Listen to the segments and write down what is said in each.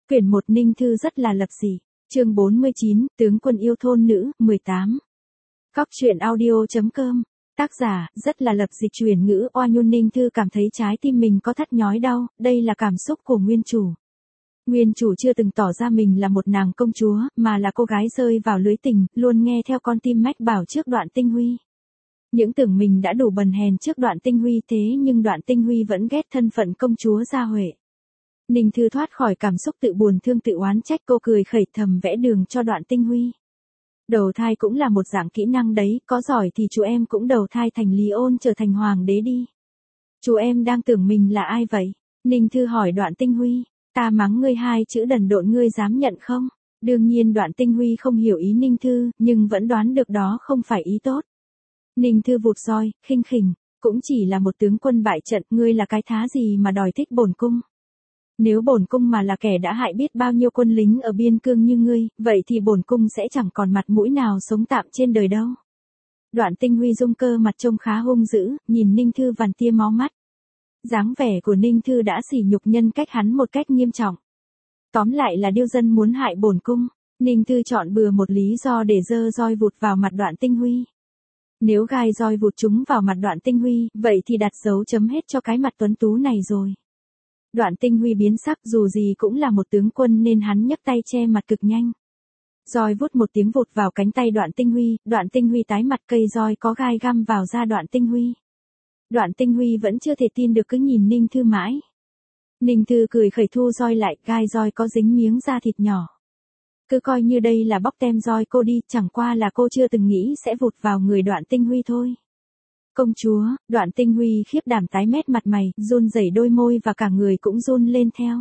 Quyển 1 Ninh Thư rất là lập dị. Chương 49, tướng quân yêu thôn nữ, 18. Góc truyện audio.com. Tác giả, rất là lập dị chuyển ngữ oa nhôn. Ninh Thư cảm thấy trái tim mình có thắt nhói đau, đây là cảm xúc của nguyên chủ. Nguyên chủ chưa từng tỏ ra mình là một nàng công chúa, mà là cô gái rơi vào lưới tình, luôn nghe theo con tim mách bảo trước Đoạn Tinh Huy. Những tưởng mình đã đủ bần hèn trước Đoạn Tinh Huy, thế nhưng Đoạn Tinh Huy vẫn ghét thân phận công chúa Gia Huệ. Ninh Thư thoát khỏi cảm xúc tự buồn thương tự oán trách, cô cười khẩy thầm vẽ đường cho Đoạn Tinh Huy. Đầu thai cũng là một dạng kỹ năng đấy, có giỏi thì chú em cũng đầu thai thành Lý Ôn trở thành hoàng đế đi. Chú em đang tưởng mình là ai vậy? Ninh Thư hỏi Đoạn Tinh Huy. Ta mắng ngươi 2 chữ đần độn ngươi dám nhận không? Đương nhiên Đoạn Tinh Huy không hiểu ý Ninh Thư, nhưng vẫn đoán được đó không phải ý tốt. Ninh Thư vụt roi, khinh khỉnh, cũng chỉ là một tướng quân bại trận, ngươi là cái thá gì mà đòi thích bổn cung? Nếu bổn cung mà là kẻ đã hại biết bao nhiêu quân lính ở biên cương như ngươi, vậy thì bổn cung sẽ chẳng còn mặt mũi nào sống tạm trên đời đâu. Đoạn Tinh Huy dung cơ mặt trông khá hung dữ, nhìn Ninh Thư vằn tia máu mắt. Dáng vẻ của Ninh Thư đã sỉ nhục nhân cách hắn một cách nghiêm trọng. Tóm lại là điêu dân muốn hại bổn cung. Ninh Thư chọn bừa một lý do để giơ roi vụt vào mặt Đoạn Tinh Huy. Nếu gai roi vụt trúng vào mặt Đoạn Tinh Huy, vậy thì đặt dấu chấm hết cho cái mặt tuấn tú này rồi. Đoạn Tinh Huy biến sắc, dù gì cũng là một tướng quân nên hắn nhấc tay che mặt cực nhanh. Roi vút một tiếng vụt vào cánh tay Đoạn Tinh Huy tái mặt, cây roi có gai găm vào da Đoạn Tinh Huy. Đoạn Tinh Huy vẫn chưa thể tin được, cứ nhìn Ninh Thư mãi. Ninh Thư cười khẩy thu roi lại, gai roi có dính miếng da thịt nhỏ. Cứ coi như đây là bóc tem roi cô đi, chẳng qua là cô chưa từng nghĩ sẽ vụt vào người Đoạn Tinh Huy thôi. Công chúa, Đoạn Tinh Huy khiếp đảm tái mét mặt mày, run rẩy đôi môi và cả người cũng run lên theo.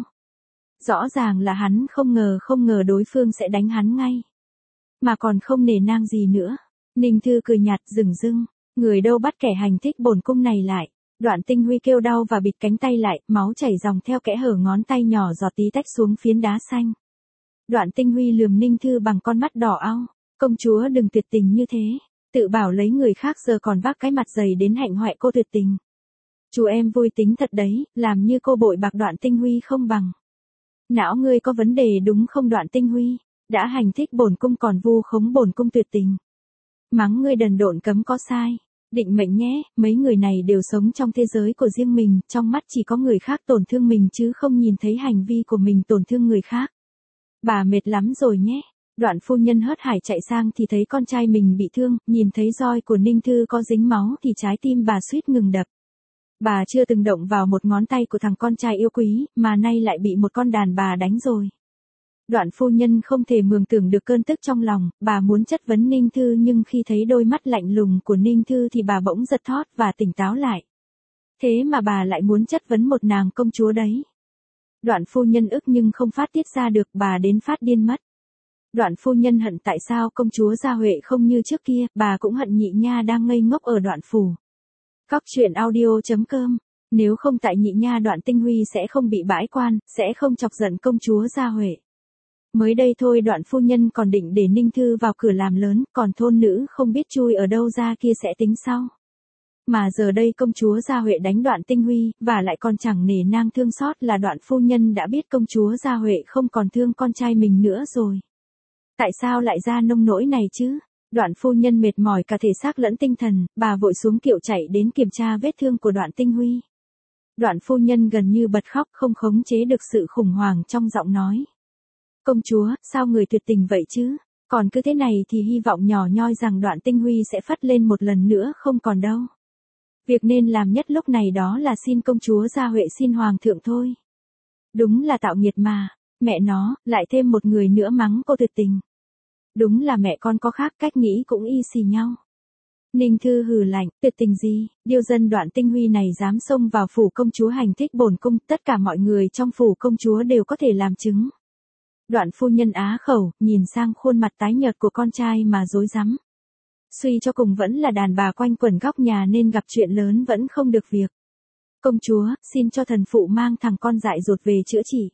Rõ ràng là hắn không ngờ đối phương sẽ đánh hắn ngay. Mà còn không nể nang gì nữa. Ninh Thư cười nhạt dửng dưng, người đâu bắt kẻ hành thích bổn cung này lại. Đoạn Tinh Huy kêu đau và bịt cánh tay lại, máu chảy dòng theo kẽ hở ngón tay nhỏ giọt tí tách xuống phiến đá xanh. Đoạn Tinh Huy lườm Ninh Thư bằng con mắt đỏ au, công chúa đừng tuyệt tình như thế. Tự bảo lấy người khác giờ còn vác cái mặt dày đến hạnh hoại cô tuyệt tình. Chú em vui tính thật đấy, làm như cô bội bạc Đoạn Tinh Huy không bằng. Não ngươi có vấn đề đúng không Đoạn Tinh Huy? Đã hành thích bổn cung còn vu khống bổn cung tuyệt tình. Mắng ngươi đần độn cấm có sai. Định mệnh nhé, mấy người này đều sống trong thế giới của riêng mình, trong mắt chỉ có người khác tổn thương mình chứ không nhìn thấy hành vi của mình tổn thương người khác. Bà mệt lắm rồi nhé. Đoạn phu nhân hớt hải chạy sang thì thấy con trai mình bị thương, nhìn thấy roi của Ninh Thư có dính máu thì trái tim bà suýt ngừng đập. Bà chưa từng động vào một ngón tay của thằng con trai yêu quý, mà nay lại bị một con đàn bà đánh rồi. Đoạn phu nhân không thể mường tượng được cơn tức trong lòng, bà muốn chất vấn Ninh Thư nhưng khi thấy đôi mắt lạnh lùng của Ninh Thư thì bà bỗng giật thót và tỉnh táo lại. Thế mà bà lại muốn chất vấn một nàng công chúa đấy. Đoạn phu nhân ức nhưng không phát tiết ra được, bà đến phát điên mất. Đoạn phu nhân hận tại sao công chúa Gia Huệ không như trước kia, bà cũng hận nhị nha đang ngây ngốc ở Đoạn phủ. Góc truyện audio.com. Nếu không tại nhị nha Đoạn Tinh Huy sẽ không bị bãi quan, sẽ không chọc giận công chúa Gia Huệ. Mới đây thôi Đoạn phu nhân còn định để Ninh Thư vào cửa làm lớn, còn thôn nữ không biết chui ở đâu ra kia sẽ tính sau. Mà giờ đây công chúa Gia Huệ đánh Đoạn Tinh Huy, và lại còn chẳng nể nang thương xót, là Đoạn phu nhân đã biết công chúa Gia Huệ không còn thương con trai mình nữa rồi. Tại sao lại ra nông nỗi này chứ? Đoạn phu nhân mệt mỏi cả thể xác lẫn tinh thần, bà vội xuống kiệu chạy đến kiểm tra vết thương của Đoạn Tinh Huy. Đoạn phu nhân gần như bật khóc, không khống chế được sự khủng hoảng trong giọng nói. Công chúa, sao người tuyệt tình vậy chứ? Còn cứ thế này thì hy vọng nhỏ nhoi rằng Đoạn Tinh Huy sẽ phất lên một lần nữa không còn đâu. Việc nên làm nhất lúc này đó là xin công chúa Gia Huệ xin hoàng thượng thôi. Đúng là tạo nghiệt mà, mẹ nó, lại thêm một người nữa mắng cô tuyệt tình. Đúng là mẹ con có khác, cách nghĩ cũng y xì nhau. Ninh Thư hừ lạnh, tuyệt tình gì, điêu dân Đoạn Tinh Huy này dám xông vào phủ công chúa hành thích bổn cung, tất cả mọi người trong phủ công chúa đều có thể làm chứng. Đoạn phu nhân á khẩu, nhìn sang khuôn mặt tái nhợt của con trai mà rối rắm. Suy cho cùng vẫn là đàn bà quanh quẩn góc nhà nên gặp chuyện lớn vẫn không được việc. Công chúa, xin cho thần phụ mang thằng con dại dột về chữa trị.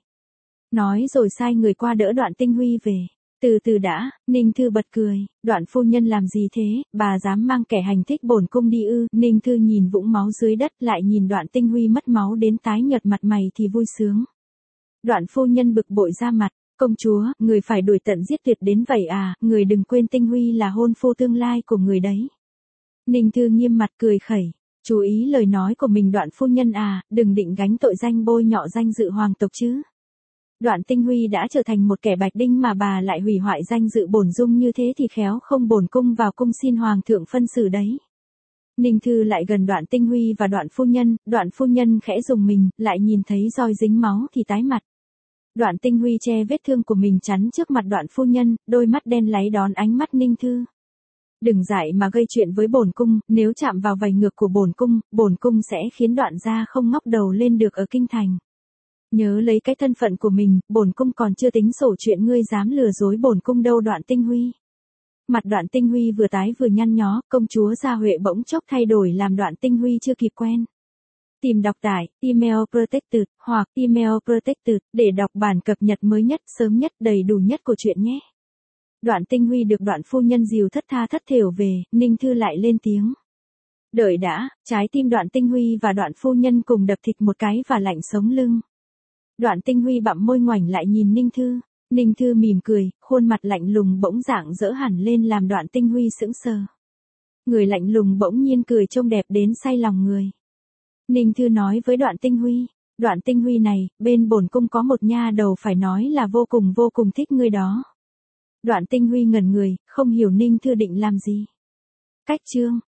Nói rồi sai người qua đỡ Đoạn Tinh Huy về. Từ từ đã, Ninh Thư bật cười, Đoạn phu nhân làm gì thế, bà dám mang kẻ hành thích bổn cung đi ư? Ninh Thư nhìn vũng máu dưới đất lại nhìn Đoạn Tinh Huy mất máu đến tái nhợt mặt mày thì vui sướng. Đoạn phu nhân bực bội ra mặt, công chúa, người phải đuổi tận giết tuyệt đến vậy à, người đừng quên Tinh Huy là hôn phu tương lai của người đấy. Ninh Thư nghiêm mặt cười khẩy, chú ý lời nói của mình Đoạn phu nhân à, đừng định gánh tội danh bôi nhọ danh dự hoàng tộc chứ. Đoạn Tinh Huy đã trở thành một kẻ bạch đinh mà bà lại hủy hoại danh dự bổn dung như thế thì khéo không bổn cung vào cung xin hoàng thượng phân xử đấy. Ninh Thư lại gần Đoạn Tinh Huy và Đoạn phu nhân khẽ dùng mình, lại nhìn thấy roi dính máu thì tái mặt. Đoạn Tinh Huy che vết thương của mình chắn trước mặt Đoạn phu nhân, đôi mắt đen láy đón ánh mắt Ninh Thư. Đừng dại mà gây chuyện với bổn cung, nếu chạm vào vảy ngược của bổn cung sẽ khiến Đoạn gia không ngóc đầu lên được ở kinh thành. Nhớ lấy cái thân phận của mình, bổn cung còn chưa tính sổ chuyện ngươi dám lừa dối bổn cung đâu Đoạn Tinh Huy. Mặt Đoạn Tinh Huy vừa tái vừa nhăn nhó, công chúa Gia Huệ bỗng chốc thay đổi làm Đoạn Tinh Huy chưa kịp quen. Tìm đọc tại Email Protected hoặc Email Protected để đọc bản cập nhật mới nhất, sớm nhất, đầy đủ nhất của truyện nhé. Đoạn Tinh Huy được Đoạn phu nhân dìu thất tha thất thểu về, Ninh Thư lại lên tiếng. Đợi đã, trái tim Đoạn Tinh Huy và Đoạn phu nhân cùng đập thịt một cái và lạnh sống lưng. Đoạn Tinh Huy bặm môi ngoảnh lại nhìn Ninh Thư. Ninh Thư mỉm cười, khuôn mặt lạnh lùng bỗng rạng rỡ hẳn lên làm Đoạn Tinh Huy sững sờ. Người lạnh lùng bỗng nhiên cười trông đẹp đến say lòng người. Ninh Thư nói với Đoạn Tinh Huy, Đoạn Tinh Huy này, bên bổn cung có một nha đầu phải nói là vô cùng thích ngươi đó. Đoạn Tinh Huy ngẩn người, không hiểu Ninh Thư định làm gì. Cách chương